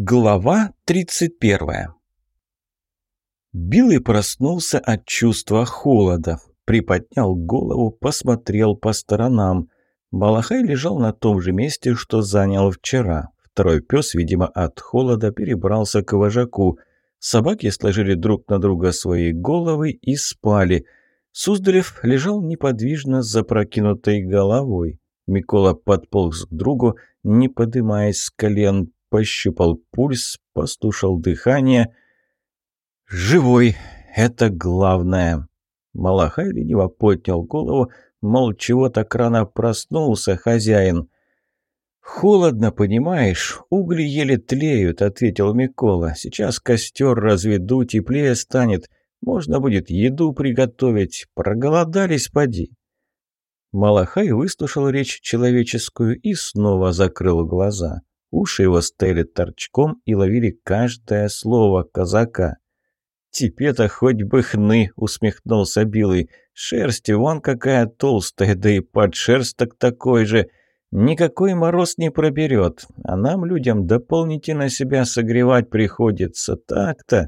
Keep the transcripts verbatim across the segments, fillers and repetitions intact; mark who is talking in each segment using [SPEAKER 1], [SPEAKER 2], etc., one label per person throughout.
[SPEAKER 1] Глава тридцать первая. Билый проснулся от чувства холода. Приподнял голову, посмотрел по сторонам. Малахай лежал на том же месте, что занял вчера. Второй пес, видимо, от холода перебрался к вожаку. Собаки сложили друг на друга свои головы и спали. Суздалев лежал неподвижно с запрокинутой головой. Микола подполз к другу, не подымаясь с колен, пощупал пульс, послушал дыхание. «Живой! Это главное!» Малахай лениво поднял голову, мол, чего так рано проснулся хозяин. «Холодно, понимаешь, угли еле тлеют», — ответил Микола. «Сейчас костер разведу, теплее станет, можно будет еду приготовить. Проголодались, поди». Малахай выслушал речь человеческую и снова закрыл глаза. Уши его стояли торчком и ловили каждое слово казака. «Тебе-то хоть бы хны!» — усмехнулся Билый. «Шерсть вон какая толстая, да и подшерсток такой же. Никакой мороз не проберет, а нам, людям, дополнительно себя согревать приходится. Так-то!»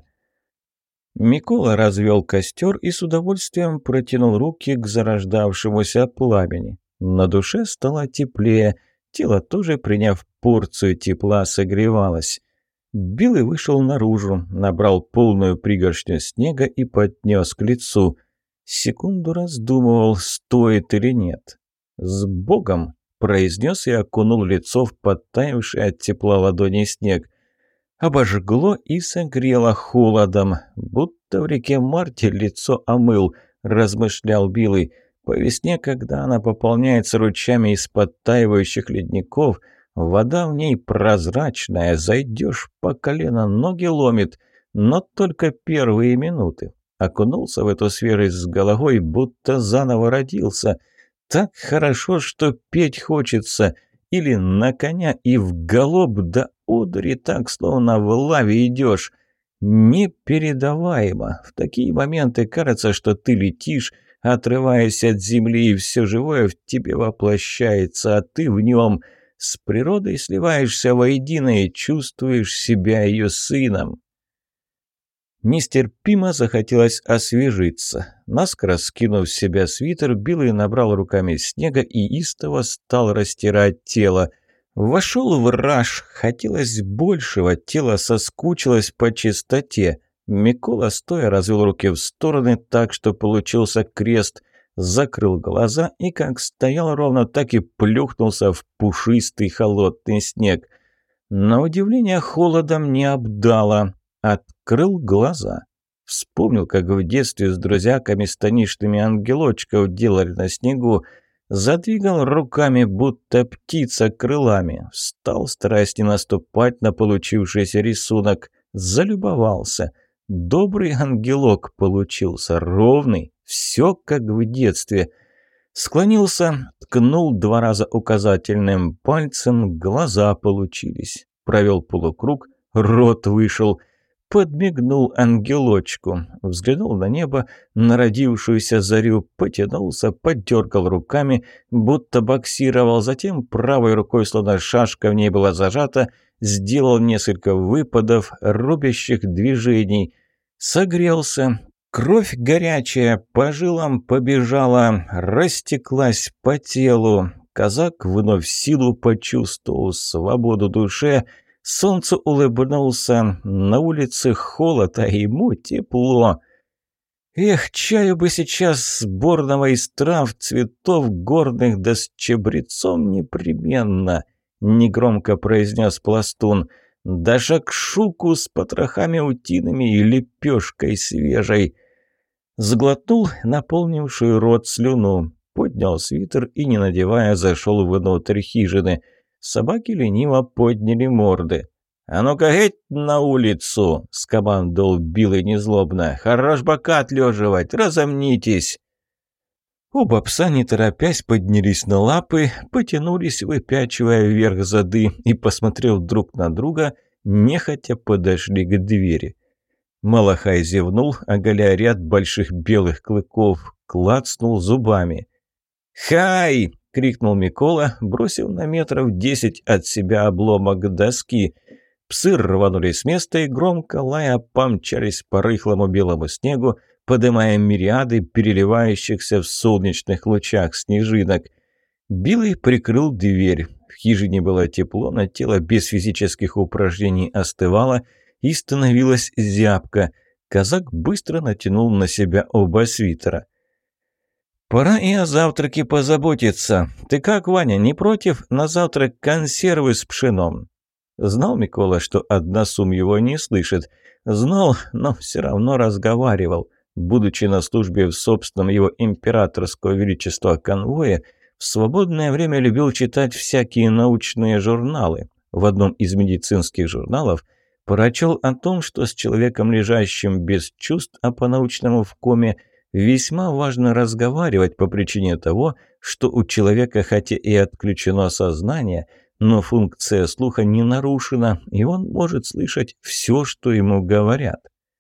[SPEAKER 1] Микола развел костер и с удовольствием протянул руки к зарождавшемуся пламени. На душе стало теплее. Тело тоже, приняв порцию тепла, согревалось. Билый вышел наружу, набрал полную пригоршню снега и поднес к лицу. Секунду раздумывал, стоит или нет. «С Богом!» – произнес и окунул лицо в подтаявший от тепла ладони снег. Обожгло и согрело холодом, будто в реке Марте лицо омыл, размышлял Билый. По весне, когда она пополняется ручьями из подтаивающих ледников, вода в ней прозрачная, зайдешь по колено, ноги ломит, но только первые минуты. Окунулся в эту свежесть с головой, будто заново родился. Так хорошо, что петь хочется, или на коня и в галоп, да одури так, словно в лаве идешь. Непередаваемо. В такие моменты кажется, что ты летишь, отрываясь от земли, и все живое в тебе воплощается, а ты в нем. С природой сливаешься воедино и чувствуешь себя ее сыном. Нестерпимо захотелось освежиться. Наскоро скинув с себя свитер, Билый набрал руками снега и истово стал растирать тело. Вошел в раж, хотелось большего, тело соскучилось по чистоте. Микола стоя развел руки в стороны так, что получился крест, закрыл глаза и как стоял ровно, так и плюхнулся в пушистый холодный снег. На удивление холодом не обдало. Открыл глаза. Вспомнил, как в детстве с друзьяками станичными ангелочков делали на снегу. Задвигал руками, будто птица крылами. Встал, стараясь не наступать на получившийся рисунок. Залюбовался. Добрый ангелок получился, ровный, все как в детстве. Склонился, ткнул два раза указательным пальцем, глаза получились. Провел полукруг, рот вышел. Подмигнул ангелочку, взглянул на небо, на родившуюся зарю, потянулся, подергал руками, будто боксировал, затем правой рукой, словно шашка в ней была зажата, сделал несколько выпадов, рубящих движений. Согрелся. Кровь горячая по жилам побежала, растеклась по телу. Казак вновь силу почувствовал, свободу душе. Солнце улыбнулся. На улице холод, а ему тепло. Эх, чаю бы сейчас сборного из трав, цветов горных, да с чабрецом непременно, негромко произнес пластун. Да шакшуку с потрохами утиными и лепешкой свежей. Сглотнул наполнившую рот слюну, поднял свитер и, не надевая, зашел внутрь хижины. Собаки лениво подняли морды. «А ну-ка, геть на улицу!» — скомандовал Билый незлобно. «Хорош бока отлеживать, разомнитесь!» Оба пса, не торопясь, поднялись на лапы, потянулись, выпячивая вверх зады, и, посмотрев друг на друга, нехотя подошли к двери. Малахай зевнул, оголяя ряд больших белых клыков, клацнул зубами. «Хай!» — крикнул Микола, бросив на метров десять от себя обломок доски. Псы рванули с места и, громко лая, помчались по рыхлому белому снегу, подымая мириады переливающихся в солнечных лучах снежинок. Билый прикрыл дверь. В хижине было тепло, но тело без физических упражнений остывало и становилось зябко. Казак быстро натянул на себя оба свитера. «Пора и о завтраке позаботиться. Ты как, Ваня, не против на завтрак консервы с пшеном?» Знал Микола, что односум его не слышит. Знал, но все равно разговаривал. Будучи на службе в собственном его императорского величества конвое, в свободное время любил читать всякие научные журналы. В одном из медицинских журналов прочел о том, что с человеком, лежащим без чувств, а по-научному в коме, весьма важно разговаривать по причине того, что у человека хотя и отключено сознание, но функция слуха не нарушена, и он может слышать все, что ему говорят.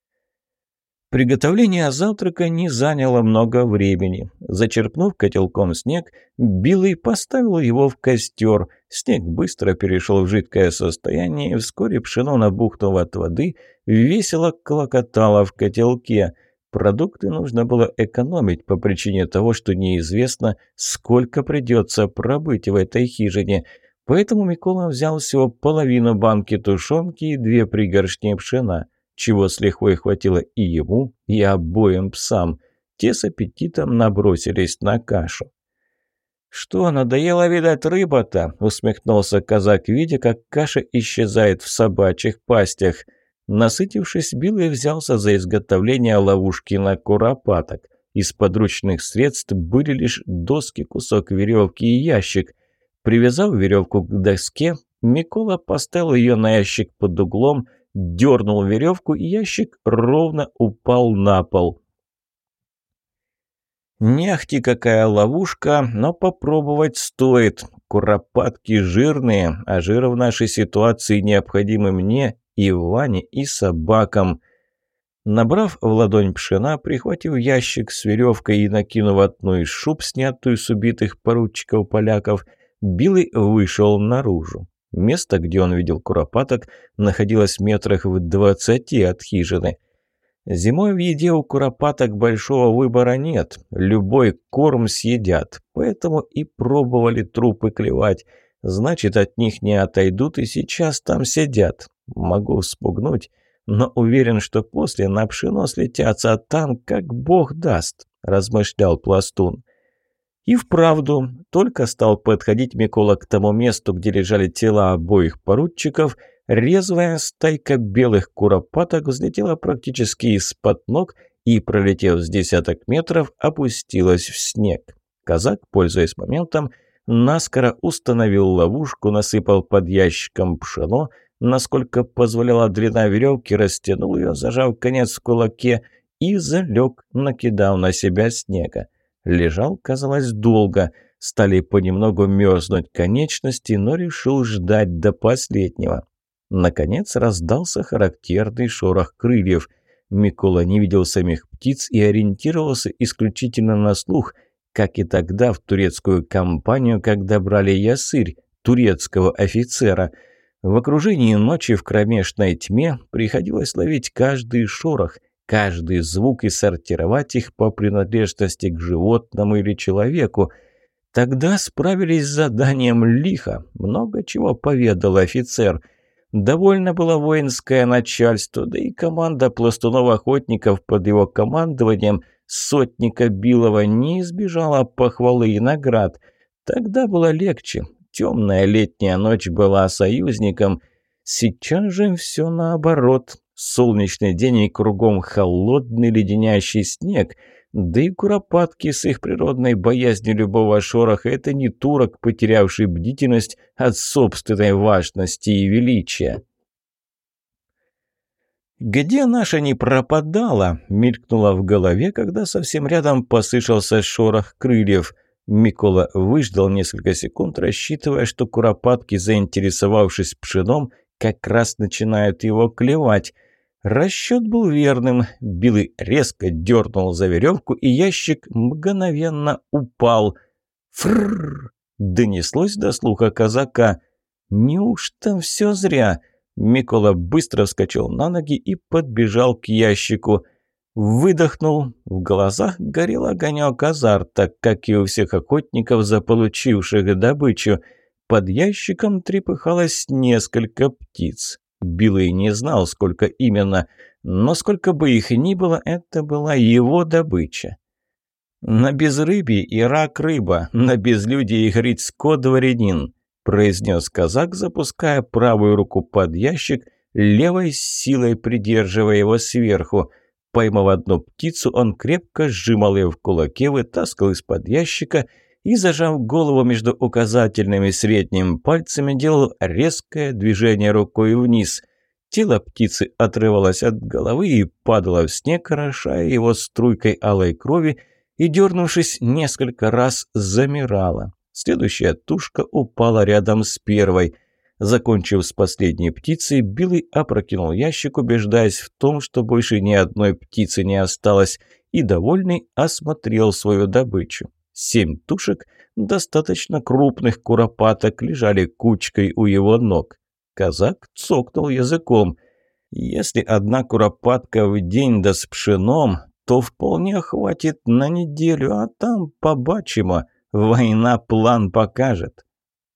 [SPEAKER 1] Приготовление завтрака не заняло много времени. Зачерпнув котелком снег, Билый поставил его в костер. Снег быстро перешел в жидкое состояние, и вскоре пшено, набухнув от воды, весело клокотало в котелке. Продукты нужно было экономить по причине того, что неизвестно, сколько придется пробыть в этой хижине. Поэтому Микола взял всего половину банки тушенки и две пригоршни пшена, чего с лихвой хватило и ему, и обоим псам. Те с аппетитом набросились на кашу. «Что, надоело, видать, рыба-то?» — усмехнулся казак, видя, как каша исчезает в собачьих пастях. Насытившись, Билый взялся за изготовление ловушки на куропаток. Из подручных средств были лишь доски, кусок веревки и ящик. Привязав веревку к доске, Микола поставил ее на ящик под углом, дернул веревку, и ящик ровно упал на пол. Не ахти какая ловушка, но попробовать стоит. Куропатки жирные, а жир в нашей ситуации необходимы мне, и Ване, и собакам. Набрав в ладонь пшена, прихватив ящик с веревкой и накинув одну из шуб, снятую с убитых поручиков-поляков, Билый вышел наружу. Место, где он видел куропаток, находилось метрах в двадцати от хижины. Зимой в еде у куропаток большого выбора нет, любой корм съедят, поэтому и пробовали трупы клевать. Значит, от них не отойдут и сейчас там сидят. Могу спугнуть, но уверен, что после на пшено слетятся, а там как бог даст, размышлял пластун. И вправду, только стал подходить Микола к тому месту, где лежали тела обоих поручиков, резвая стайка белых куропаток взлетела практически из-под ног и, пролетев с десяток метров, опустилась в снег. Казак, пользуясь моментом, наскоро установил ловушку, насыпал под ящиком пшено, насколько позволяла длина веревки, растянул ее, зажав конец в кулаке, и залег, накидав на себя снега. Лежал, казалось, долго. Стали понемногу мерзнуть конечности, но решил ждать до последнего. Наконец раздался характерный шорох крыльев. Микола не видел самих птиц и ориентировался исключительно на слух, как и тогда в турецкую кампанию, когда брали ясырь, турецкого офицера. В окружении ночи в кромешной тьме приходилось ловить каждый шорох, каждый звук и сортировать их по принадлежности к животному или человеку. Тогда справились с заданием лихо, много чего поведал офицер. Довольно было воинское начальство, да и команда пластунов-охотников под его командованием сотника Билова не избежала похвалы и наград. Тогда было легче, темная летняя ночь была союзником. Сейчас же все наоборот. Солнечный день и кругом холодный леденящий снег. Да и куропатки с их природной боязнью любого шороха — это не турок, потерявший бдительность от собственной важности и величия. «Где наша не пропадала?» — мелькнула в голове, когда совсем рядом послышался шорох крыльев. Микола выждал несколько секунд, рассчитывая, что куропатки, заинтересовавшись пшеном, как раз начинают его клевать. Расчет был верным. Билый резко дернул за веревку, и ящик мгновенно упал. «Фрррр!» — донеслось до слуха казака. «Неужто все зря?» Микола быстро вскочил на ноги и подбежал к ящику. Выдохнул. В глазах горел огонек азарта, как и у всех охотников, заполучивших добычу. Под ящиком трепыхалось несколько птиц. Билый не знал, сколько именно, но сколько бы их ни было, это была его добыча. «На безрыбье и рак рыба, на безлюдье и грицко дворянин», произнес казак, запуская правую руку под ящик, левой силой придерживая его сверху. Поймав одну птицу, он крепко сжимал ее в кулаке, вытаскивал из-под ящика и, зажав голову между указательным и средним пальцами, делал резкое движение рукой вниз. Тело птицы отрывалось от головы и падало в снег, орошая его струйкой алой крови, и, дернувшись несколько раз, замирала. Следующая тушка упала рядом с первой. Закончив с последней птицей, Билый опрокинул ящик, убеждаясь в том, что больше ни одной птицы не осталось, и, довольный, осмотрел свою добычу. Семь тушек, достаточно крупных куропаток, лежали кучкой у его ног. Казак цокнул языком. Если одна куропатка в день да с пшеном, то вполне хватит на неделю, а там побачимо. Война план покажет.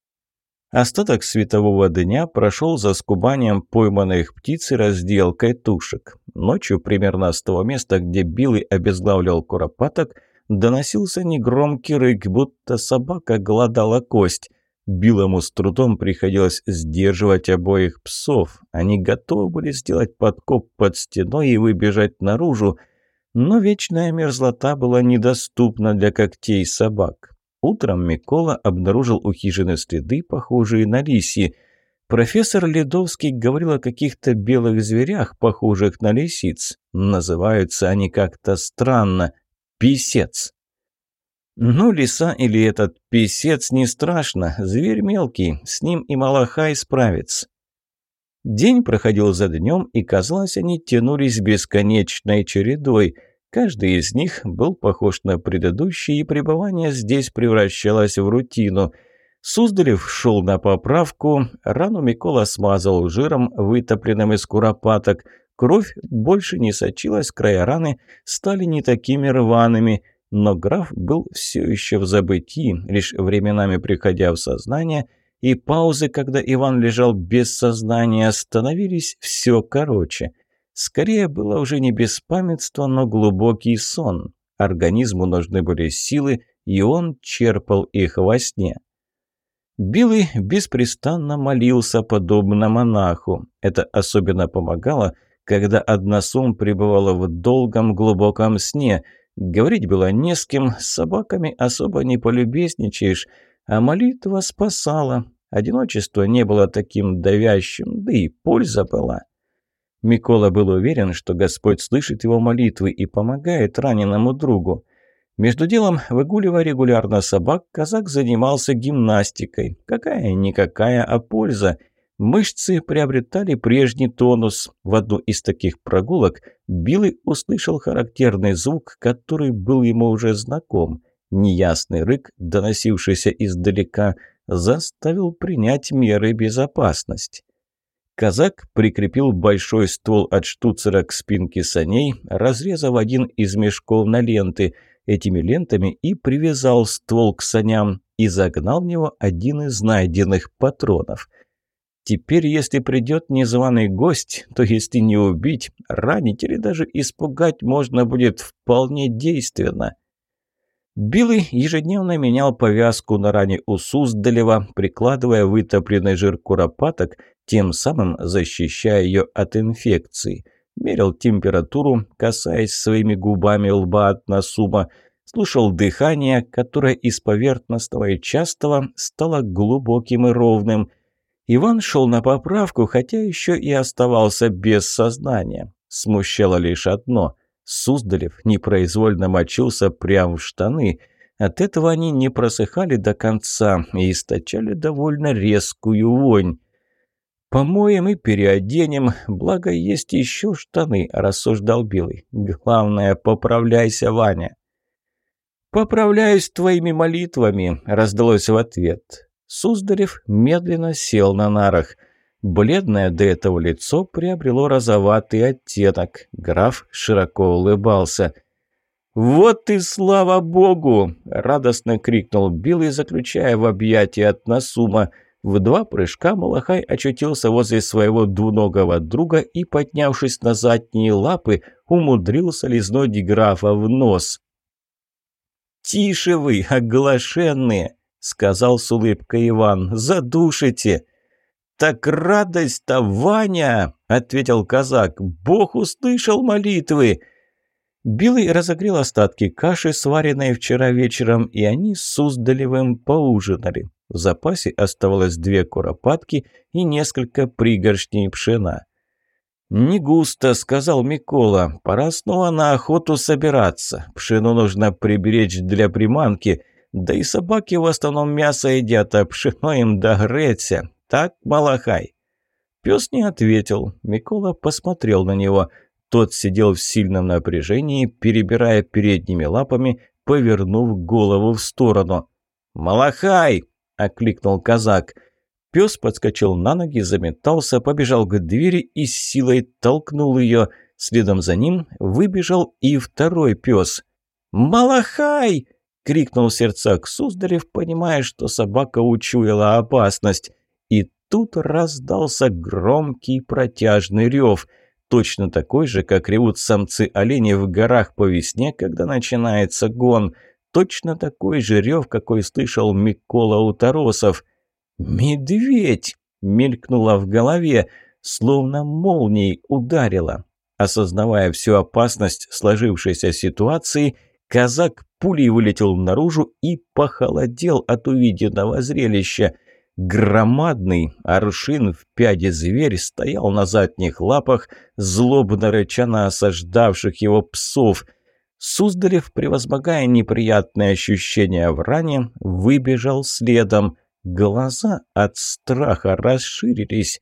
[SPEAKER 1] Остаток светового дня прошел за скубанием пойманных птиц и разделкой тушек. Ночью примерно с того места, где Билый обезглавливал куропаток, доносился негромкий рык, будто собака глодала кость. Билому с трудом приходилось сдерживать обоих псов. Они готовы были сделать подкоп под стеной и выбежать наружу, но вечная мерзлота была недоступна для когтей собак. Утром Микола обнаружил у хижины следы, похожие на лисьи. Профессор Ледовский говорил о каких-то белых зверях, похожих на лисиц. Называются они как-то странно – писец. Ну, лиса или этот писец не страшно, зверь мелкий, с ним и Малахай справится. День проходил за днем, и, казалось, они тянулись бесконечной чередой. Каждый из них был похож на предыдущий, и пребывание здесь превращалось в рутину. Суздалев шел на поправку, рану Микола смазал жиром, вытопленным из куропаток. Кровь больше не сочилась, края раны стали не такими рваными, но граф был все еще в забытии, лишь временами приходя в сознание, и паузы, когда Иван лежал без сознания, становились все короче. Скорее было уже не беспамятство, но глубокий сон. Организму нужны были силы, и он черпал их во сне. Билый беспрестанно молился, подобно монаху. Это особенно помогало, когда односум пребывала в долгом глубоком сне. Говорить было не с кем, с собаками особо не полюбезничаешь, а молитва спасала. Одиночество не было таким давящим, да и польза была. Микола был уверен, что Господь слышит его молитвы и помогает раненому другу. Между делом, выгуливая регулярно собак, казак занимался гимнастикой. Какая-никакая, а польза. Мышцы приобретали прежний тонус. В одну из таких прогулок Билый услышал характерный звук, который был ему уже знаком. Неясный рык, доносившийся издалека, заставил принять меры безопасности. Казак прикрепил большой ствол от штуцера к спинке саней, разрезав один из мешков на ленты. Этими лентами и привязал ствол к саням и загнал в него один из найденных патронов. Теперь, если придет незваный гость, то если не убить, ранить или даже испугать можно будет вполне действенно. Билый ежедневно менял повязку на ране у Суздалева, прикладывая вытопленный жир куропаток, тем самым защищая ее от инфекции. Мерил температуру, касаясь своими губами лба от насума, слушал дыхание, которое из поверхностного и частого стало глубоким и ровным. Иван шел на поправку, хотя еще и оставался без сознания. Смущало лишь одно – Суздалев непроизвольно мочился прямо в штаны. От этого они не просыхали до конца и источали довольно резкую вонь. «Помоем и переоденем, благо есть еще штаны», – рассуждал Билый. «Главное, поправляйся, Ваня». «Поправляюсь твоими молитвами», – раздалось в ответ. Суздалев медленно сел на нарах. Бледное до этого лицо приобрело розоватый оттенок. Граф широко улыбался. «Вот и слава богу!» – радостно крикнул Билый, заключая в объятия от Насума. В два прыжка Малахай очутился возле своего двуногого друга и, поднявшись на задние лапы, умудрился лизнуть графа в нос. «Тише вы, оглашенные!» – сказал с улыбкой Иван. «Задушите!» «Так радость-то, Ваня!» – ответил казак. «Бог услышал молитвы!» Билый разогрел остатки каши, сваренной вчера вечером, и они с Суздалевым поужинали. В запасе оставалось две куропатки и несколько пригоршней пшена. «Не густо», — сказал Микола. «Пора снова на охоту собираться. Пшено нужно приберечь для приманки. Да и собаки в основном мясо едят, а пшено им догреться. Так, Малахай?» Пес не ответил. Микола посмотрел на него. Тот сидел в сильном напряжении, перебирая передними лапами, повернув голову в сторону. «Малахай!» – окликнул казак. Пес подскочил на ноги, заметался, побежал к двери и с силой толкнул ее. Следом за ним выбежал и второй пес. «Малахай!» – крикнул в сердцах Суздалев, понимая, что собака учуяла опасность. И тут раздался громкий протяжный рев – точно такой же, как ревут самцы оленей в горах по весне, когда начинается гон. Точно такой же рев, какой слышал Микола у торосов. «Медведь!» — мелькнуло в голове, словно молнией ударило. Осознавая всю опасность сложившейся ситуации, казак пулей вылетел наружу и похолодел от увиденного зрелища. Громадный, аршин в пяди зверь стоял на задних лапах, злобно рыча на осаждавших его псов. Суздалев, превозмогая неприятные ощущения в ране, выбежал следом. Глаза от страха расширились.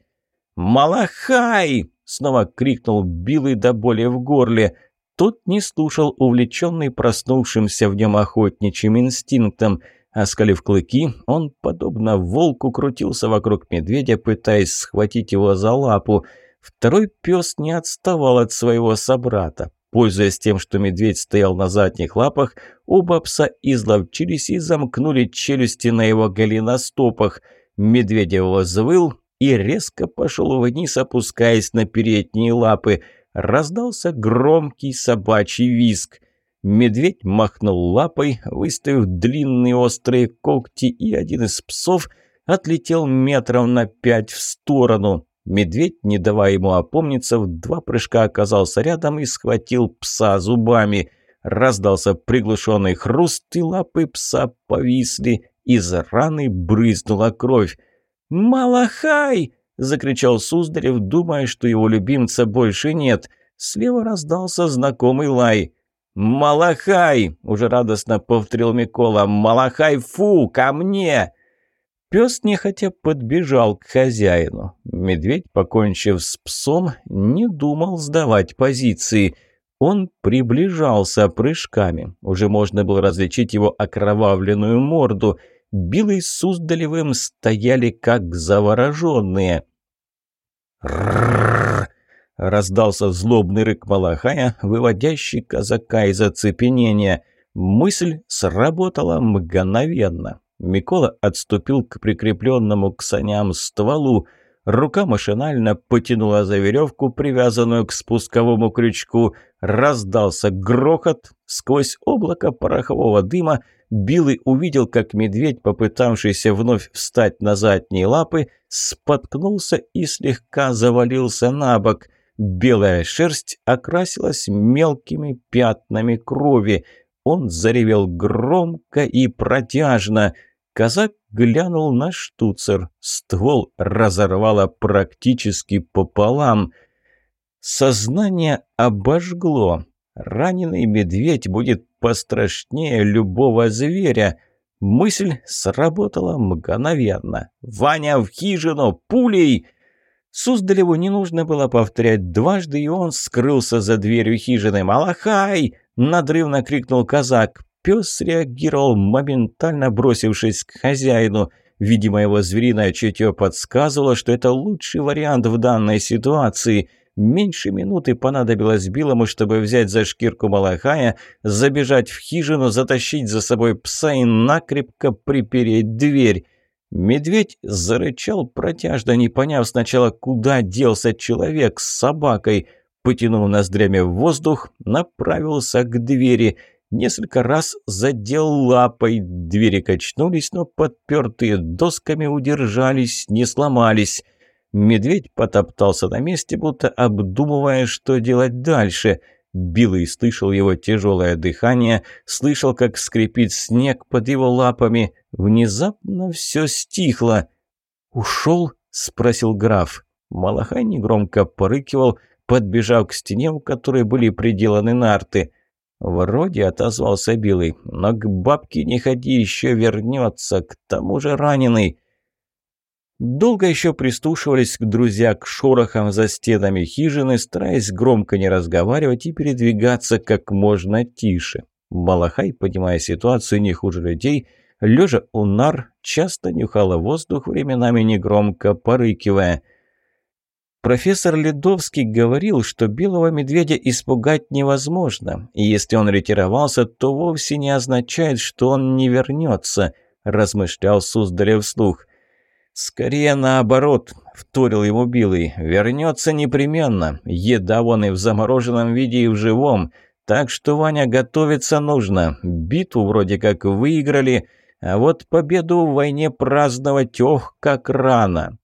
[SPEAKER 1] «Малахай!» — снова крикнул Билый до боли в горле. Тот не слушал, увлеченный проснувшимся в нем охотничьим инстинктом. Оскалив клыки, он, подобно волку, крутился вокруг медведя, пытаясь схватить его за лапу. Второй пес не отставал от своего собрата. Пользуясь тем, что медведь стоял на задних лапах, оба пса изловчились и замкнули челюсти на его голеностопах. Медведь взвыл и резко пошел вниз, опускаясь на передние лапы. Раздался громкий собачий визг. Медведь махнул лапой, выставив длинные острые когти, и один из псов отлетел метров на пять в сторону. Медведь, не давая ему опомниться, в два прыжка оказался рядом и схватил пса зубами. Раздался приглушенный хруст, и лапы пса повисли, из раны брызнула кровь. «Малахай!» – закричал Суздалев, думая, что его любимца больше нет. Слева раздался знакомый лай. «Малахай!» – уже радостно повторил Микола. «Малахай, фу, ко мне!» Пес нехотя подбежал к хозяину. Медведь, покончив с псом, не думал сдавать позиции. Он приближался прыжками. Уже можно было различить его окровавленную морду. Билый с Суздалевым стояли как завороженные. «Рррррр!» — раздался злобный рык Малахая, выводящий казака из оцепенения. Мысль сработала мгновенно. Микола отступил к прикрепленному к саням стволу. Рука машинально потянула за веревку, привязанную к спусковому крючку. Раздался грохот. Сквозь облако порохового дыма Билый увидел, как медведь, попытавшийся вновь встать на задние лапы, споткнулся и слегка завалился на бок. Белая шерсть окрасилась мелкими пятнами крови. Он заревел громко и протяжно. Казак глянул на штуцер. Ствол разорвало практически пополам. Сознание обожгло. Раненый медведь будет пострашнее любого зверя. Мысль сработала мгновенно. «Ваня, в хижину! Пулей!» Суздалеву не нужно было повторять дважды, и он скрылся за дверью хижины. «Малахай!» – надрывно крикнул казак. Пес реагировал, моментально бросившись к хозяину. Видимо, его звериное чутье подсказывало, что это лучший вариант в данной ситуации. Меньше минуты понадобилось Билому, чтобы взять за шкирку Малахая, забежать в хижину, затащить за собой пса и накрепко припереть дверь. Медведь зарычал протяжно, не поняв сначала, куда делся человек с собакой. Потянул ноздрями в воздух, направился к двери. Несколько раз задел лапой. Двери качнулись, но подпертые досками удержались, не сломались. Медведь потоптался на месте, будто обдумывая, что делать дальше. Билый слышал его тяжелое дыхание, слышал, как скрипит снег под его лапами. Внезапно все стихло. «Ушел?» — спросил граф. Малахай негромко порыкивал, подбежав к стене, у которой были приделаны нарты. «Вроде», — отозвался Билый, — «но к бабке не ходи, еще вернется, к тому же раненый». Долго еще прислушивались к друзья к шорохам за стенами хижины, стараясь громко не разговаривать и передвигаться как можно тише. Малахай, понимая ситуацию не хуже людей, лежа у нар, часто нюхала воздух, временами негромко порыкивая. Профессор Ледовский говорил, что белого медведя испугать невозможно, и если он ретировался, то вовсе не означает, что он не вернется, размышлял Суздалев вслух. «Скорее наоборот», — вторил ему Билый, — «вернется непременно. Еда вон и в замороженном виде, и в живом. Так что, Ваня, готовиться нужно. Битву вроде как выиграли, а вот победу в войне праздновать, ох, как рано».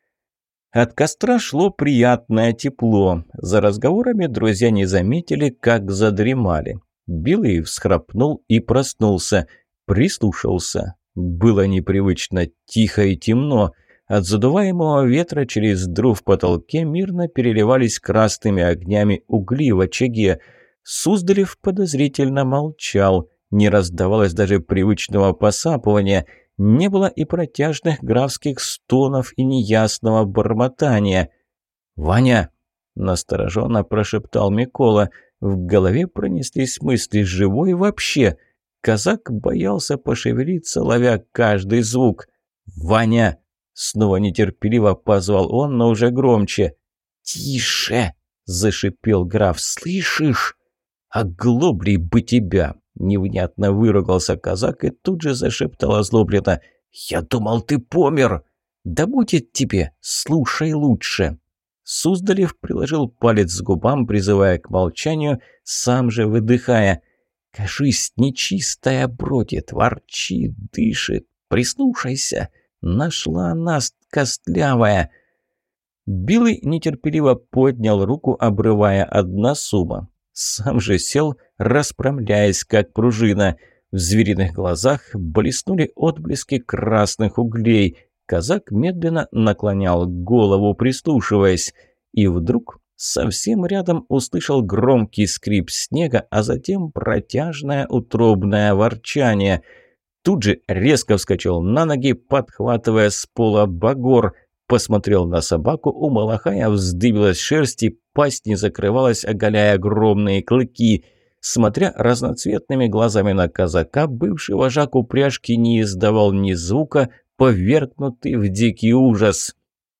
[SPEAKER 1] От костра шло приятное тепло. За разговорами друзья не заметили, как задремали. Билый всхрапнул и проснулся. Прислушался. Было непривычно тихо и темно. От задуваемого ветра через дыру в потолке мирно переливались красными огнями угли в очаге. Суздалев подозрительно молчал. Не раздавалось даже привычного посапывания. Не было и протяжных графских стонов и неясного бормотания. «Ваня!» – настороженно прошептал Микола. В голове пронеслись мысли: «Живой вообще?» Казак боялся пошевелиться, ловя каждый звук. «Ваня!» — снова нетерпеливо позвал он, но уже громче. «Тише!» — зашипел граф. «Слышишь? Оглоблей бы тебя!» — невнятно выругался казак и тут же зашептал озлобленно. «Я думал, ты помер!» «Да будет тебе! Слушай лучше!» Суздалев приложил палец к губам, призывая к молчанию, сам же выдыхая. «Кажись, нечистая бродит, ворчит, дышит. Прислушайся. Нашла нас костлявая». Билый нетерпеливо поднял руку, обрывая односума. Сам же сел, расправляясь, как пружина. В звериных глазах блеснули отблески красных углей. Казак медленно наклонял голову, прислушиваясь. И вдруг совсем рядом услышал громкий скрип снега, а затем протяжное утробное ворчание. Тут же резко вскочил на ноги, подхватывая с пола багор. Посмотрел на собаку, у Малахая вздыбилась шерсть и пасть не закрывалась, оголяя огромные клыки. Смотря разноцветными глазами на казака, бывший вожак упряжки не издавал ни звука, повергнутый в дикий ужас.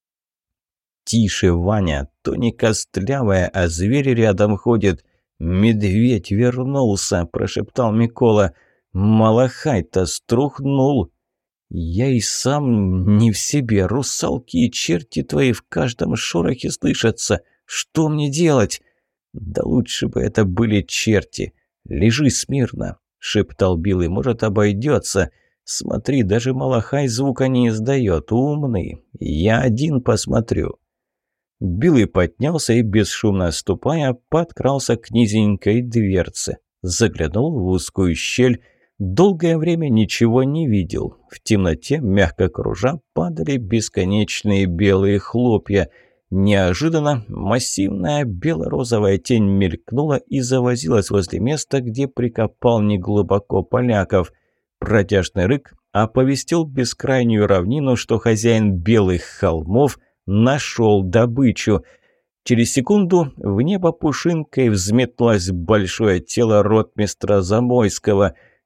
[SPEAKER 1] «Тише, Ваня, то не костлявая, а зверь рядом ходит. Медведь вернулся», – прошептал Микола. «Малахай-то струхнул». «Я и сам не в себе. Русалки и черти твои в каждом шорохе слышатся. Что мне делать?» «Да лучше бы это были черти. Лежи смирно», – шептал Билый. «Может, обойдется. Смотри, даже Малахай звука не издает. Умный. Я один посмотрю». Билый поднялся и, бесшумно ступая, подкрался к низенькой дверце. Заглянул в узкую щель. Долгое время ничего не видел. В темноте, мягко кружа, падали бесконечные белые хлопья. Неожиданно массивная бело-розовая тень мелькнула и завозилась возле места, где прикопал неглубоко поляков. Протяжный рык оповестил бескрайнюю равнину, что хозяин белых холмов нашел добычу. Через секунду в небо пушинкой взметнулось большое тело ротмистра Замойского.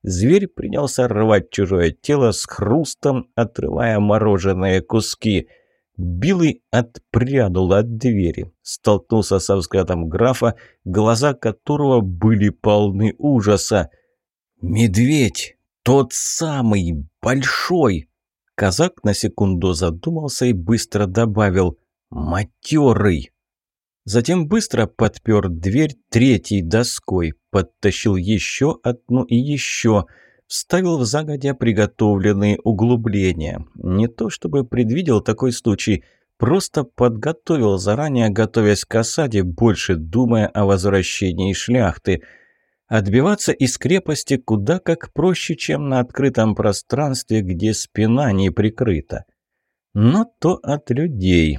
[SPEAKER 1] Зверь принялся рвать чужое тело с хрустом, отрывая мороженые куски. Билый отпрянул от двери, столкнулся со взглядом графа, глаза которого были полны ужаса. «Медведь! Тот самый! Большой!» Казак на секунду задумался и быстро добавил «матерый». Затем быстро подпер дверь третьей доской, подтащил еще одну и еще, вставил в загодя приготовленные углубления. Не то чтобы предвидел такой случай, просто подготовил заранее, готовясь к осаде, больше думая о возвращении шляхты. Отбиваться из крепости куда как проще, чем на открытом пространстве, где спина не прикрыта. Но то от людей.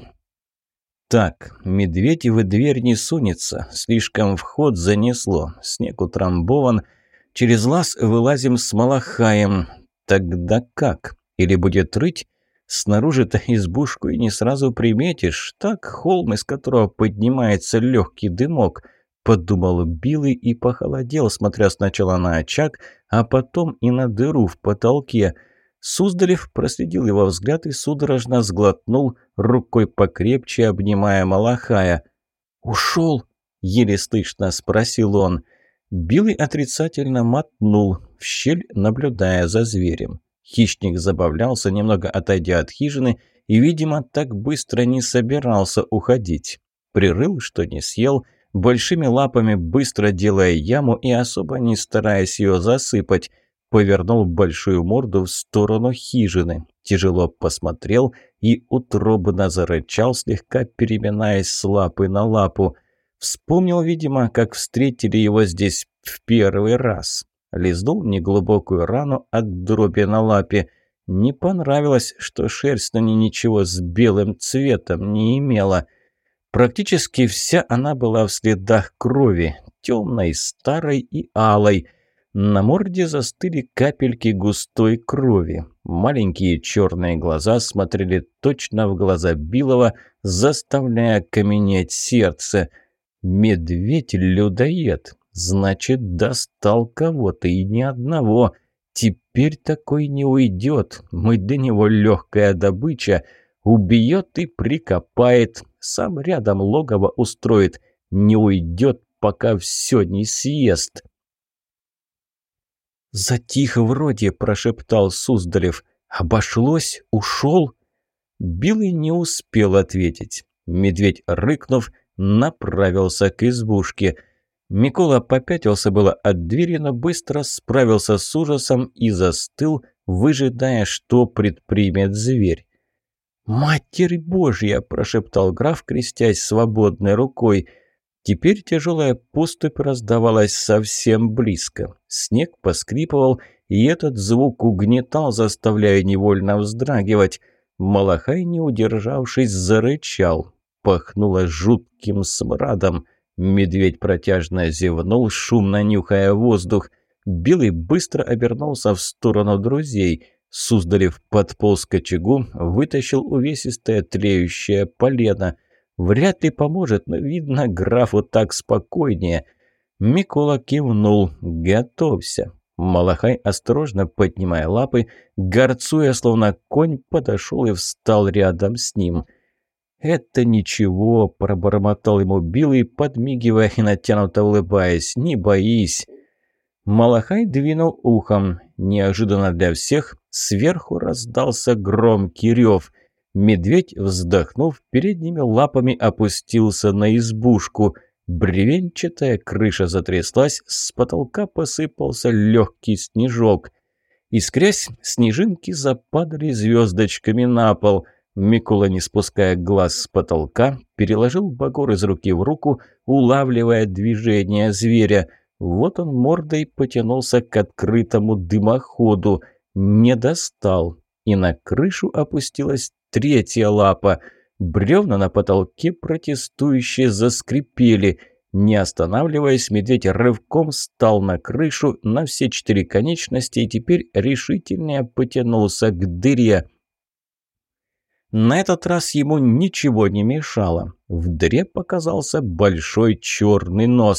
[SPEAKER 1] Так, медведь в дверь не сунется, слишком вход занесло, снег утрамбован, через лаз вылазим с Малахаем. Тогда как? Или будет рыть? Снаружи-то избушку и не сразу приметишь, так холм, из которого поднимается легкий дымок, подумал Билый и похолодел, смотря сначала на очаг, а потом и на дыру в потолке. Суздалев проследил его взгляд и судорожно сглотнул, рукой покрепче обнимая Малахая. «Ушел?» — еле слышно спросил он. Билый отрицательно мотнул, в щель наблюдая за зверем. Хищник забавлялся, немного отойдя от хижины, и, видимо, так быстро не собирался уходить. Прирыл, что не съел, большими лапами быстро делая яму и особо не стараясь ее засыпать. Повернул большую морду в сторону хижины, тяжело посмотрел и утробно зарычал, слегка переминаясь с лапы на лапу. Вспомнил, видимо, как встретили его здесь в первый раз. Лизнул неглубокую рану от дроби на лапе. Не понравилось, что шерсть на ней ничего с белым цветом не имела. Практически вся она была в следах крови, темной, старой и алой. На морде застыли капельки густой крови. Маленькие черные глаза смотрели точно в глаза Билова, заставляя каменеть сердце. «Медведь-людоед! Значит, достал кого-то и ни одного. Теперь такой не уйдет. Мы для него легкая добыча. Убьет и прикопает. Сам рядом логово устроит. Не уйдет, пока все не съест». «Затих вроде», – прошептал Суздалев. «Обошлось? Ушел?» Билый не успел ответить. Медведь, рыкнув, направился к избушке. Микола попятился было от двери, но быстро справился с ужасом и застыл, выжидая, что предпримет зверь. «Матерь Божья!» – прошептал граф, крестясь свободной рукой. Теперь тяжелая поступь раздавалась совсем близко. Снег поскрипывал, и этот звук угнетал, заставляя невольно вздрагивать. Малахай, не удержавшись, зарычал. Пахнуло жутким смрадом. Медведь протяжно зевнул, шумно нюхая воздух. Белый быстро обернулся в сторону друзей. Суздалев подполз к очагу, вытащил увесистое тлеющее полено. Вряд ли поможет, но, видно, графу так спокойнее. Микола кивнул. «Готовься». Малахай, осторожно поднимая лапы, горцуя, словно конь, подошел и встал рядом с ним. «Это ничего», – пробормотал ему Билый, подмигивая и натянуто улыбаясь. «Не боись». Малахай двинул ухом. Неожиданно для всех сверху раздался громкий рев. Медведь, вздохнув, передними лапами опустился на избушку. Бревенчатая крыша затряслась, с потолка посыпался легкий снежок. Искрясь, снежинки западали звездочками на пол. Микола, не спуская глаз с потолка, переложил багор из руки в руку, улавливая движение зверя. Вот он мордой потянулся к открытому дымоходу. Не достал. И на крышу опустилась третья лапа. Бревна на потолке протестующие заскрипели. Не останавливаясь, медведь рывком встал на крышу на все четыре конечности и теперь решительнее потянулся к дыре. На этот раз ему ничего не мешало. В дыре показался большой черный нос.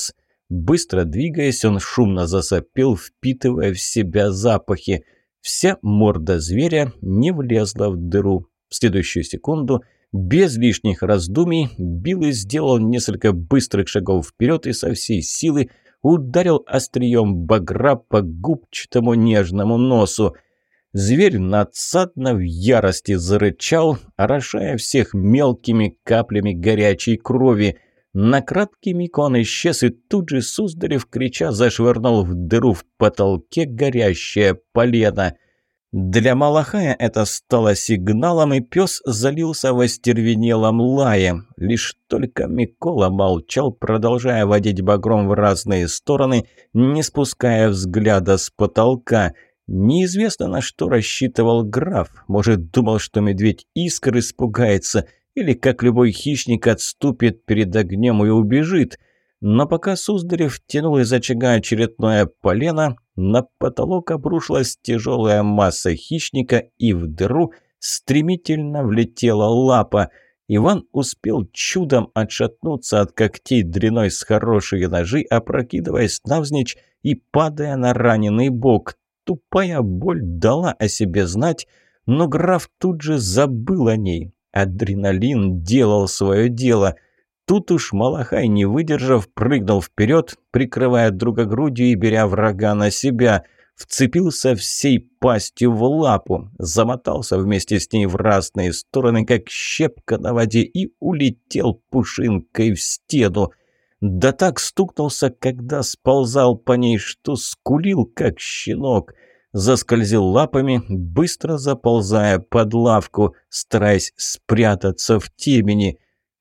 [SPEAKER 1] Быстро двигаясь, он шумно засопел, впитывая в себя запахи. Вся морда зверя не влезла в дыру. В следующую секунду, без лишних раздумий, Билый сделал несколько быстрых шагов вперед и со всей силы ударил острием багра по губчатому нежному носу. Зверь надсадно в ярости зарычал, орошая всех мелкими каплями горячей крови. На краткий миг он исчез, и тут же Суздалев, крича, зашвырнул в дыру в потолке горящее полено. Для Малахая это стало сигналом, и пес залился в остервенелом лае. Лишь только Микола молчал, продолжая водить багром в разные стороны, не спуская взгляда с потолка. Неизвестно, на что рассчитывал граф. Может, думал, что медведь искр испугается, или, как любой хищник, отступит перед огнем и убежит. Но пока Суздалев тянул из очага очередное полено, на потолок обрушилась тяжелая масса хищника, и в дыру стремительно влетела лапа. Иван успел чудом отшатнуться от когтей длиной с хорошие ножи, опрокидываясь навзничь и падая на раненый бок. Тупая боль дала о себе знать, но граф тут же забыл о ней. Адреналин делал свое дело. Тут уж Малахай, не выдержав, прыгнул вперед, прикрывая друга грудью и беря врага на себя. Вцепился всей пастью в лапу, замотался вместе с ней в разные стороны, как щепка на воде, и улетел пушинкой в стену. Да так стукнулся, когда сползал по ней, что скулил, как щенок. Заскользил лапами, быстро заползая под лавку, стараясь спрятаться в темени.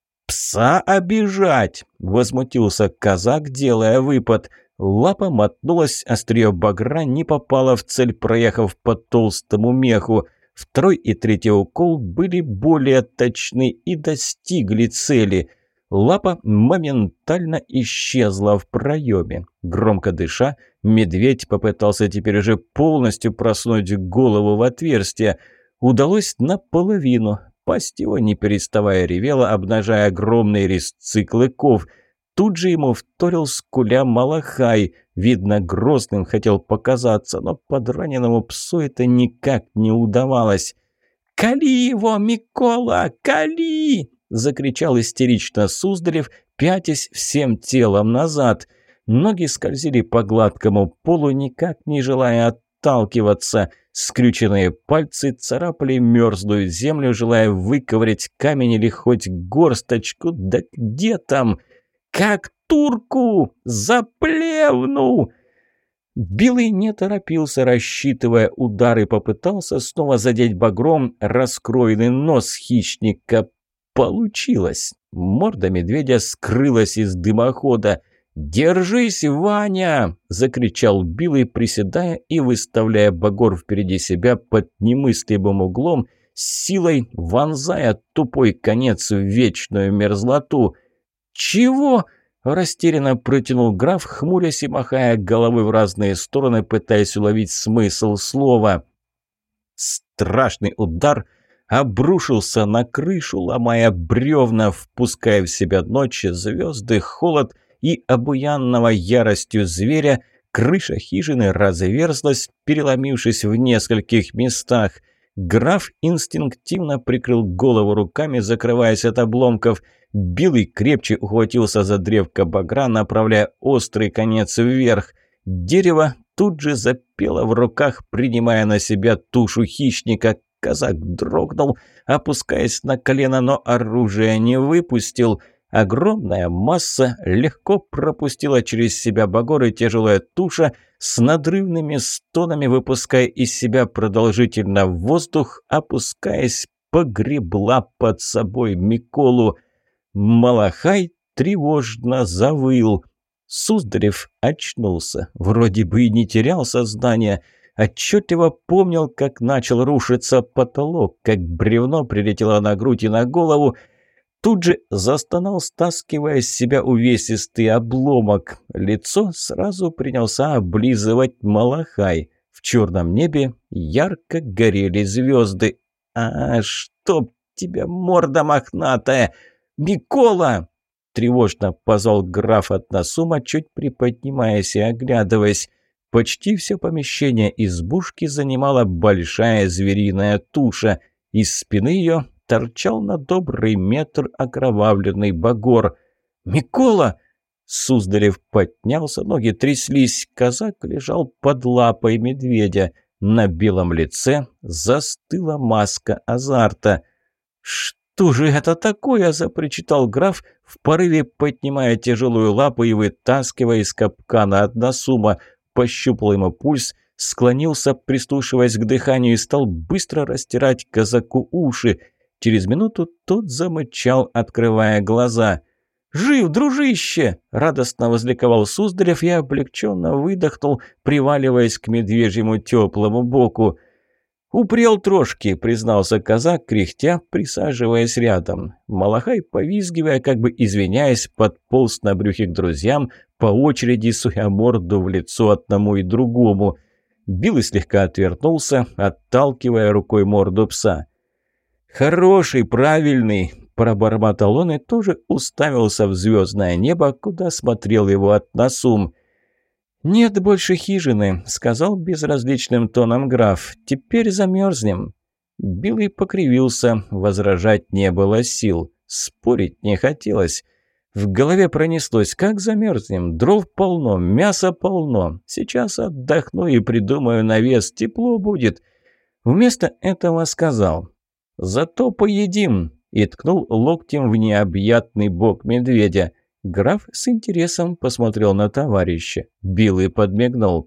[SPEAKER 1] «Пса обижать!» – возмутился казак, делая выпад. Лапа мотнулась, острие багра не попало в цель, проехав по толстому меху. Второй и третий укол были более точны и достигли цели – лапа моментально исчезла в проеме. Громко дыша, медведь попытался теперь уже полностью просунуть голову в отверстие. Удалось наполовину. Пасть его, не переставая, ревела, обнажая огромные резцы клыков. Тут же ему вторил скуля Малахай. Видно, грозным хотел показаться, но подраненному псу это никак не удавалось. «Кали его, Микола, кали!» — закричал истерично Суздалев, пятясь всем телом назад. Ноги скользили по гладкому полу, никак не желая отталкиваться. Скрюченные пальцы царапали мерзлую землю, желая выковырять камень или хоть горсточку. Да где там? «Как турку! За плевну!» Билый не торопился, рассчитывая удары, попытался снова задеть багром раскроенный нос хищника. Получилось. Морда медведя скрылась из дымохода. «Держись, Ваня!» – закричал Билый, приседая и выставляя багор впереди себя под немыслимым углом, с силой вонзая тупой конец в вечную мерзлоту. «Чего?» – растерянно протянул граф, хмурясь и махая головой в разные стороны, пытаясь уловить смысл слова. Страшный удар обрушился на крышу, ломая бревна, впуская в себя ночь, звезды, холод и обуянного яростью зверя. Крыша хижины разверзлась, переломившись в нескольких местах. Граф инстинктивно прикрыл голову руками, закрываясь от обломков. Билый крепче ухватился за древко багра, направляя острый конец вверх. Дерево тут же запело в руках, принимая на себя тушу хищника. Казак дрогнул, опускаясь на колено, но оружие не выпустил. Огромная масса легко пропустила через себя багор, и тяжелая туша с надрывными стонами, выпуская из себя продолжительно в воздух, опускаясь, погребла под собой Миколу. Малахай тревожно завыл. Суздалев очнулся. Вроде бы и не терял сознание. Отчетливо помнил, как начал рушиться потолок, как бревно прилетело на грудь и на голову. Тут же застонал, стаскивая с себя увесистый обломок. Лицо сразу принялся облизывать Малахай. В черном небе ярко горели звезды. «А, чтоб тебя, морда мохнатая! Микола!» – тревожно позвал граф от Насума, чуть приподнимаясь и оглядываясь. Почти все помещение избушки занимала большая звериная туша. Из спины ее торчал на добрый метр окровавленный багор. «Микола!» Суздалев поднялся, ноги тряслись. Казак лежал под лапой медведя. На белом лице застыла маска азарта. «Что же это такое?» – запричитал граф, в порыве поднимая тяжелую лапу и вытаскивая из капкана от Насума. Пощупал ему пульс, склонился, прислушиваясь к дыханию, и стал быстро растирать казаку уши. Через минуту тот замычал, открывая глаза. «Жив, дружище!» – радостно возликовал Суздалев и облегченно выдохнул, приваливаясь к медвежьему теплому боку. «Упрел трошки», – признался казак, кряхтя, присаживаясь рядом. Малахай, повизгивая, как бы извиняясь, подполз на брюхе к друзьям, по очереди суя морду в лицо одному и другому. Билый слегка отвернулся, отталкивая рукой морду пса. «Хороший, правильный», – пробормотал он и тоже уставился в звездное небо, куда смотрел его от Насум. «Нет больше хижины», – сказал безразличным тоном граф. «Теперь замерзнем». Билый покривился, возражать не было сил. Спорить не хотелось. В голове пронеслось: как замерзнем? Дров полно, мяса полно. Сейчас отдохну и придумаю навес, тепло будет. Вместо этого сказал: «Зато поедим», и ткнул локтем в необъятный бок медведя. Граф с интересом посмотрел на товарища. Билый подмигнул.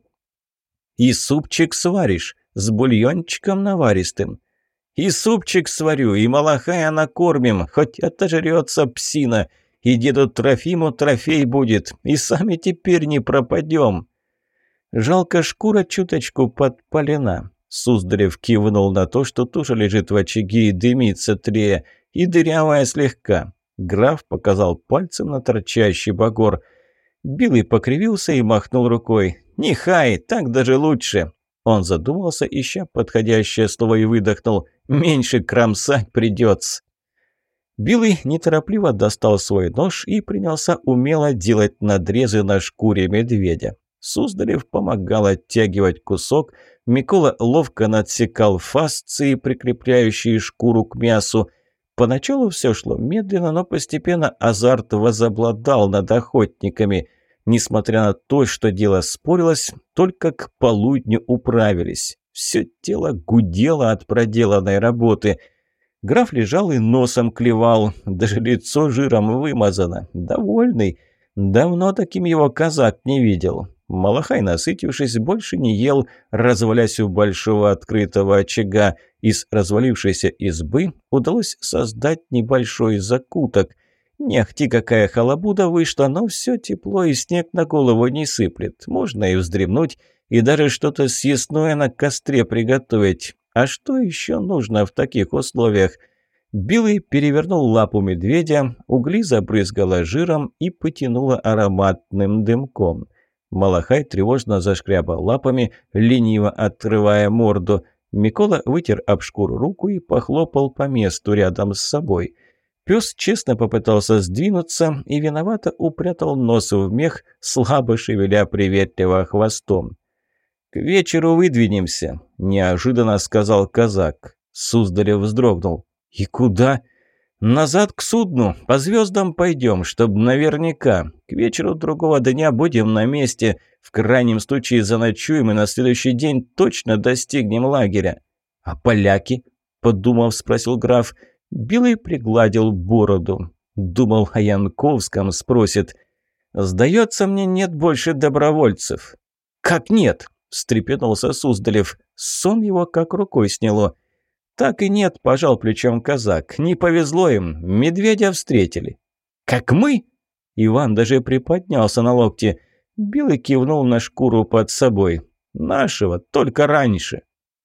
[SPEAKER 1] «И супчик сваришь, с бульончиком наваристым». «И супчик сварю, и малахая накормим, хоть отожрется псина. И деду Трофиму трофей будет, и сами теперь не пропадем». «Жалко, шкура чуточку подпалена». Суздалев кивнул на то, что туша лежит в очаге и дымится трея, и дырявая слегка. Граф показал пальцем на торчащий багор. Билый покривился и махнул рукой. «Нехай, так даже лучше». Он задумался, ища подходящее слово, и выдохнул: «Меньше кромсать придется». Билый неторопливо достал свой нож и принялся умело делать надрезы на шкуре медведя. Суздалев помогал оттягивать кусок, Микола ловко надсекал фасции, прикрепляющие шкуру к мясу. Поначалу все шло медленно, но постепенно азарт возобладал над охотниками. Несмотря на то, что дело спорилось, только к полудню управились. Все тело гудело от проделанной работы. Граф лежал и носом клевал, даже лицо жиром вымазано. Довольный. Давно таким его казак не видел. Малахай, насытившись, больше не ел, развалясь у большого открытого очага. Из развалившейся избы удалось создать небольшой закуток. Не ахти какая халабуда вышла, но все тепло и снег на голову не сыплет. Можно и вздремнуть, и даже что-то съестное на костре приготовить. А что еще нужно в таких условиях? Билый перевернул лапу медведя, угли забрызгало жиром и потянуло ароматным дымком. Малахай тревожно зашкрябал лапами, лениво отрывая морду. Микола вытер об шкуру руку и похлопал по месту рядом с собой. Пес честно попытался сдвинуться и виновато упрятал нос в мех, слабо шевеля приветливо хвостом. «К вечеру выдвинемся», – неожиданно сказал казак. Суздалев вздрогнул. «И куда?» «Назад к судну, по звездам пойдем, чтобы наверняка. К вечеру другого дня будем на месте. В крайнем случае заночуем и на следующий день точно достигнем лагеря». «А поляки?» – подумав, спросил граф. Билый пригладил бороду. Думал, о Янковском спросит. «Сдается мне, нет больше добровольцев». «Как нет?» – встрепенулся Суздалев. Сон его как рукой сняло. «Так и нет», – пожал плечом казак. «Не повезло им. Медведя встретили». «Как мы?» Иван даже приподнялся на локте. Билый кивнул на шкуру под собой. «Нашего, только раньше».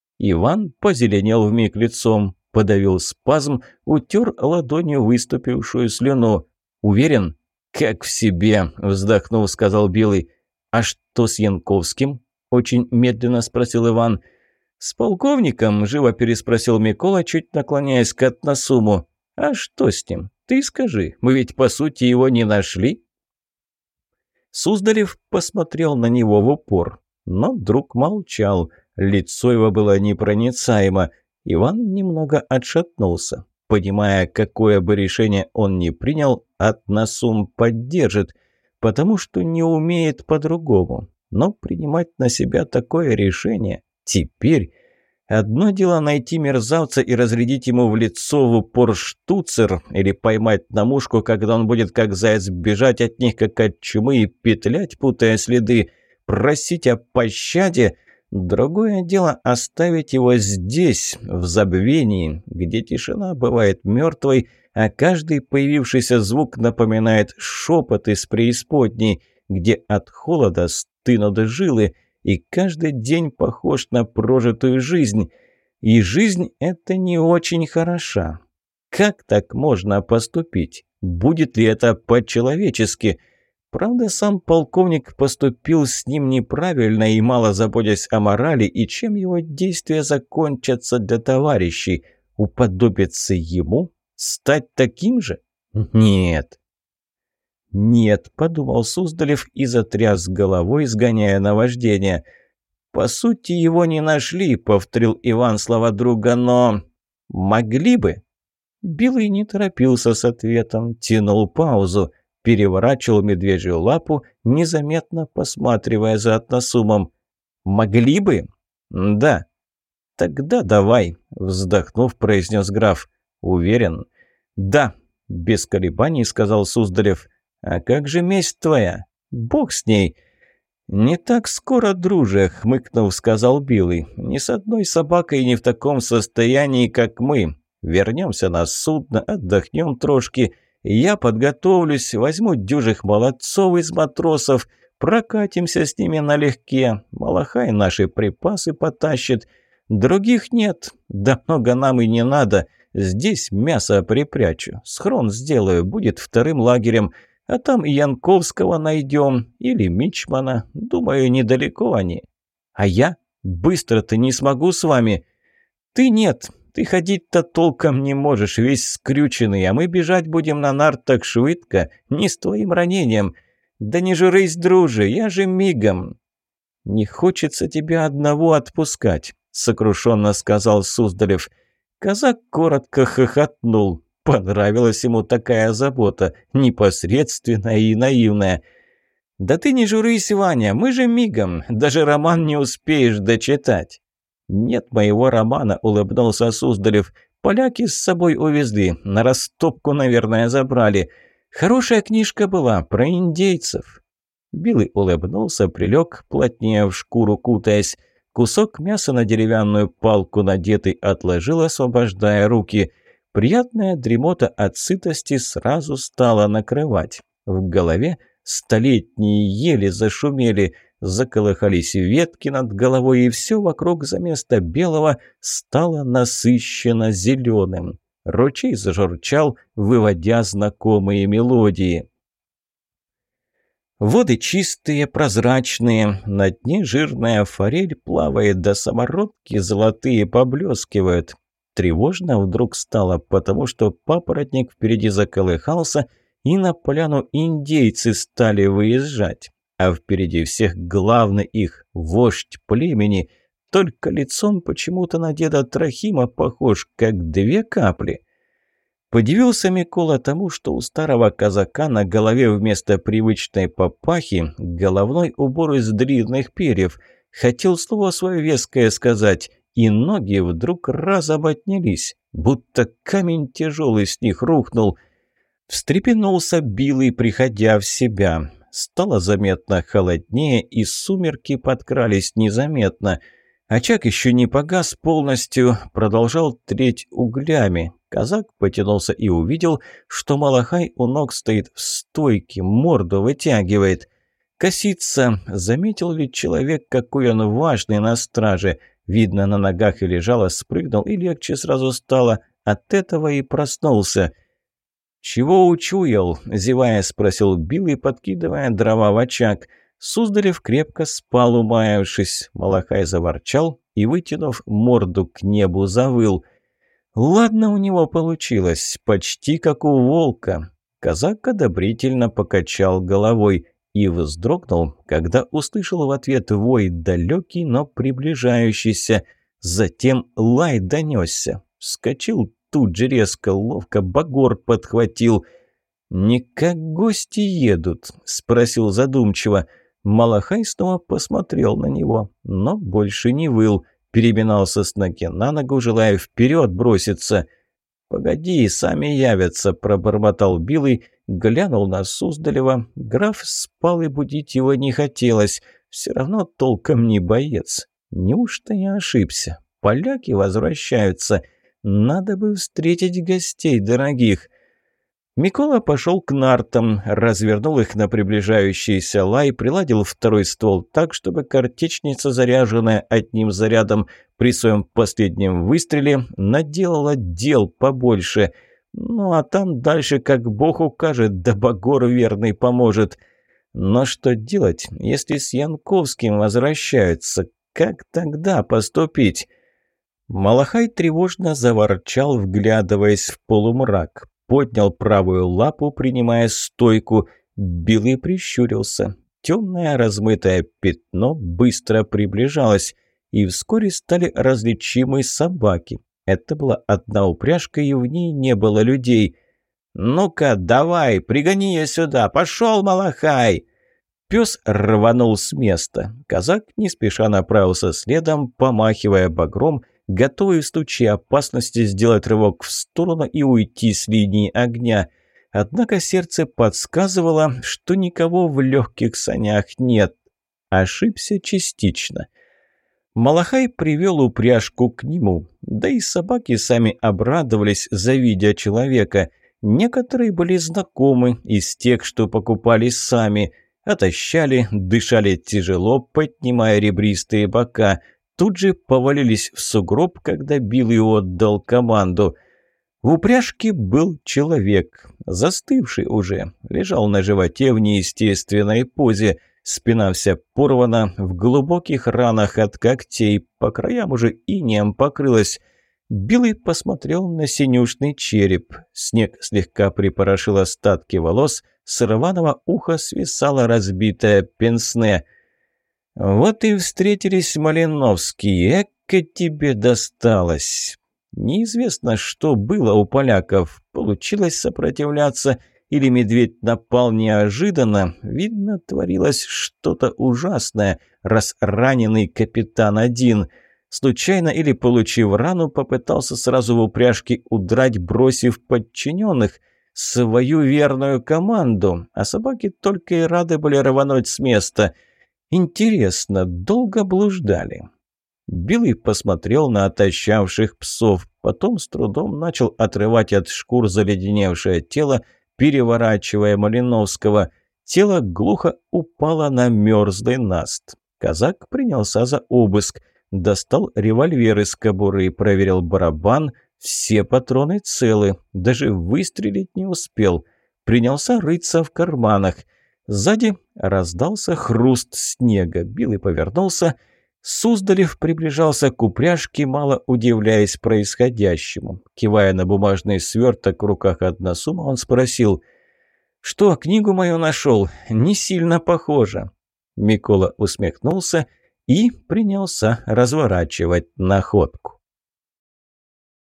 [SPEAKER 1] Иван позеленел вмиг лицом, подавил спазм, утер ладонью выступившую слюну. «Уверен?» «Как в себе», – вздохнув, сказал Билый. «А что с Янковским?» – очень медленно спросил Иван. «С полковником?» – живо переспросил Микола, чуть наклоняясь к Атнасуму. «А что с ним? Ты скажи, мы ведь по сути его не нашли?» Суздалев посмотрел на него в упор, но друг молчал, лицо его было непроницаемо. Иван немного отшатнулся, понимая, какое бы решение он ни принял, Атнасум поддержит, потому что не умеет по-другому. Но принимать на себя такое решение теперь... Одно дело найти мерзавца и разрядить ему в лицо в упор штуцер или поймать на мушку, когда он будет как заяц бежать от них, как от чумы, и петлять, путая следы, просить о пощаде. Другое дело оставить его здесь, в забвении, где тишина бывает мертвой, а каждый появившийся звук напоминает шепот из преисподней, где от холода стынут жилы, и каждый день похож на прожитую жизнь. И жизнь эта не очень хороша. Как так можно поступить? Будет ли это по-человечески? Правда, сам полковник поступил с ним неправильно и мало заботясь о морали, и чем его действия закончатся для товарищей? Уподобиться ему? Стать таким же? Нет. «Нет», — подумал Суздалев и затряс головой, сгоняя наваждение. «По сути, его не нашли», — повторил Иван слова друга, — «но могли бы». Билый не торопился с ответом, тянул паузу, переворачивал медвежью лапу, незаметно посматривая за Атнасумом. «Могли бы?» «Да». «Тогда давай», — вздохнув, произнес граф. «Уверен?» «Да», — без колебаний сказал Суздалев. «А как же месть твоя? Бог с ней!» «Не так скоро, друже», — хмыкнув, сказал Билый. «Не с одной собакой и не в таком состоянии, как мы. Вернемся на судно, отдохнем трошки. Я подготовлюсь, возьму дюжих молодцов из матросов, прокатимся с ними налегке. Малахай наши припасы потащит. Других нет, да много нам и не надо. Здесь мясо припрячу, схрон сделаю, будет вторым лагерем». А там и Янковского найдем, или Мичмана. Думаю, недалеко они. А я? Быстро-то не смогу с вами. Ты нет, ты ходить-то толком не можешь, весь скрюченный, а мы бежать будем на нартах швидко, не с твоим ранением. Да не журись, друже, я же мигом. Не хочется тебя одного отпускать, сокрушенно сказал Суздалев. Казак коротко хохотнул. Понравилась ему такая забота, непосредственная и наивная. «Да ты не журись, Ваня, мы же мигом, даже роман не успеешь дочитать». «Нет моего романа», — улыбнулся Суздалев. «Поляки с собой увезли, на растопку, наверное, забрали. Хорошая книжка была, про индейцев». Билый улыбнулся, прилег, плотнее в шкуру кутаясь. Кусок мяса на деревянную палку надетый отложил, освобождая руки. Приятная дремота от сытости сразу стала накрывать. В голове столетние ели зашумели, заколыхались ветки над головой, и все вокруг за место белого стало насыщенно зеленым. Ручей зажурчал, выводя знакомые мелодии. Воды чистые, прозрачные, на дне жирная форель плавает, до самородки золотые поблескивают. Тревожно вдруг стало, потому что папоротник впереди заколыхался, и на поляну индейцы стали выезжать. А впереди всех главный их вождь племени, только лицом почему-то на деда Трохима похож, как две капли. Подивился Микола тому, что у старого казака на голове вместо привычной папахи головной убор из длинных перьев. Хотел слово свое веское сказать, и ноги вдруг разом отнялись, будто камень тяжелый с них рухнул. Встрепенулся Билый, приходя в себя. Стало заметно холоднее, и сумерки подкрались незаметно. Очаг еще не погас полностью, продолжал треть углями. Казак потянулся и увидел, что Малахай у ног стоит в стойке, морду вытягивает. Косится, заметил ли человек, какой он важный на страже. Видно, на ногах и лежало, спрыгнул, и легче сразу стало. От этого и проснулся. «Чего учуял?» – зевая спросил Билый, подкидывая дрова в очаг. Суздалев крепко спал, умаявшись. Малахай заворчал и, вытянув морду к небу, завыл. Ладно, у него получилось, почти как у волка. Казак одобрительно покачал головой и вздрогнул, когда услышал в ответ вой далекий, но приближающийся. Затем лай донесся. Вскочил тут же резко, ловко багор подхватил. «Не как гости едут?» – спросил задумчиво. Малахай снова посмотрел на него, но больше не выл. Переминался с ноги на ногу, желая вперед броситься. «Погоди, сами явятся», – пробормотал Билый, глянул на Суздалева. Граф спал, и будить его не хотелось. Все равно толком не боец. Неужто я ошибся? Поляки возвращаются. Надо бы встретить гостей дорогих. Микола пошел к нартам, развернул их на приближающийся лай, приладил второй ствол так, чтобы картечница, заряженная одним зарядом, при своем последнем выстреле наделала дел побольше. Ну а там дальше, как бог укажет, да Багор верный поможет. Но что делать, если с Янковским возвращаются? Как тогда поступить? Малахай тревожно заворчал, вглядываясь в полумрак. Поднял правую лапу, принимая стойку. Белый прищурился. Темное размытое пятно быстро приближалось, и вскоре стали различимы собаки. Это была одна упряжка, и в ней не было людей. «Ну-ка, давай, пригони ее сюда! Пошел, Малахай!» Пес рванул с места. Казак не спеша направился следом, помахивая багром, готовый в случае опасности сделать рывок в сторону и уйти с линии огня. Однако сердце подсказывало, что никого в легких санях нет. Ошибся частично. Малахай привел упряжку к нему, да и собаки сами обрадовались, завидя человека. Некоторые были знакомы из тех, что покупали сами. Отощали, дышали тяжело, поднимая ребристые бока. Тут же повалились в сугроб, когда Билый отдал команду. В упряжке был человек, застывший уже, лежал на животе в неестественной позе, спина вся порвана, в глубоких ранах от когтей, по краям уже инеем покрылась. Билый посмотрел на синюшный череп, снег слегка припорошил остатки волос, с рваного уха свисала разбитая пенсне. «Вот и встретились, Малиновский, эка тебе досталось!» Неизвестно, что было у поляков. Получилось сопротивляться, или медведь напал неожиданно. Видно, творилось что-то ужасное, раз раненый капитан один. Случайно или получив рану, попытался сразу в упряжке удрать, бросив подчиненных, свою верную команду, а собаки только и рады были рвануть с места. Интересно, долго блуждали? Билый посмотрел на отощавших псов, потом с трудом начал отрывать от шкур заледеневшее тело, переворачивая Малиновского. Тело глухо упало на мерзлый наст. Казак принялся за обыск, достал револьвер из кобуры, проверил барабан. Все патроны целы, даже выстрелить не успел. Принялся рыться в карманах. Сзади раздался хруст снега. Билый повернулся. Суздалев приближался к упряжке, мало удивляясь происходящему. Кивая на бумажный сверток в руках односума, он спросил: «Что, книгу мою нашел? Не сильно похоже». Микола усмехнулся и принялся разворачивать находку.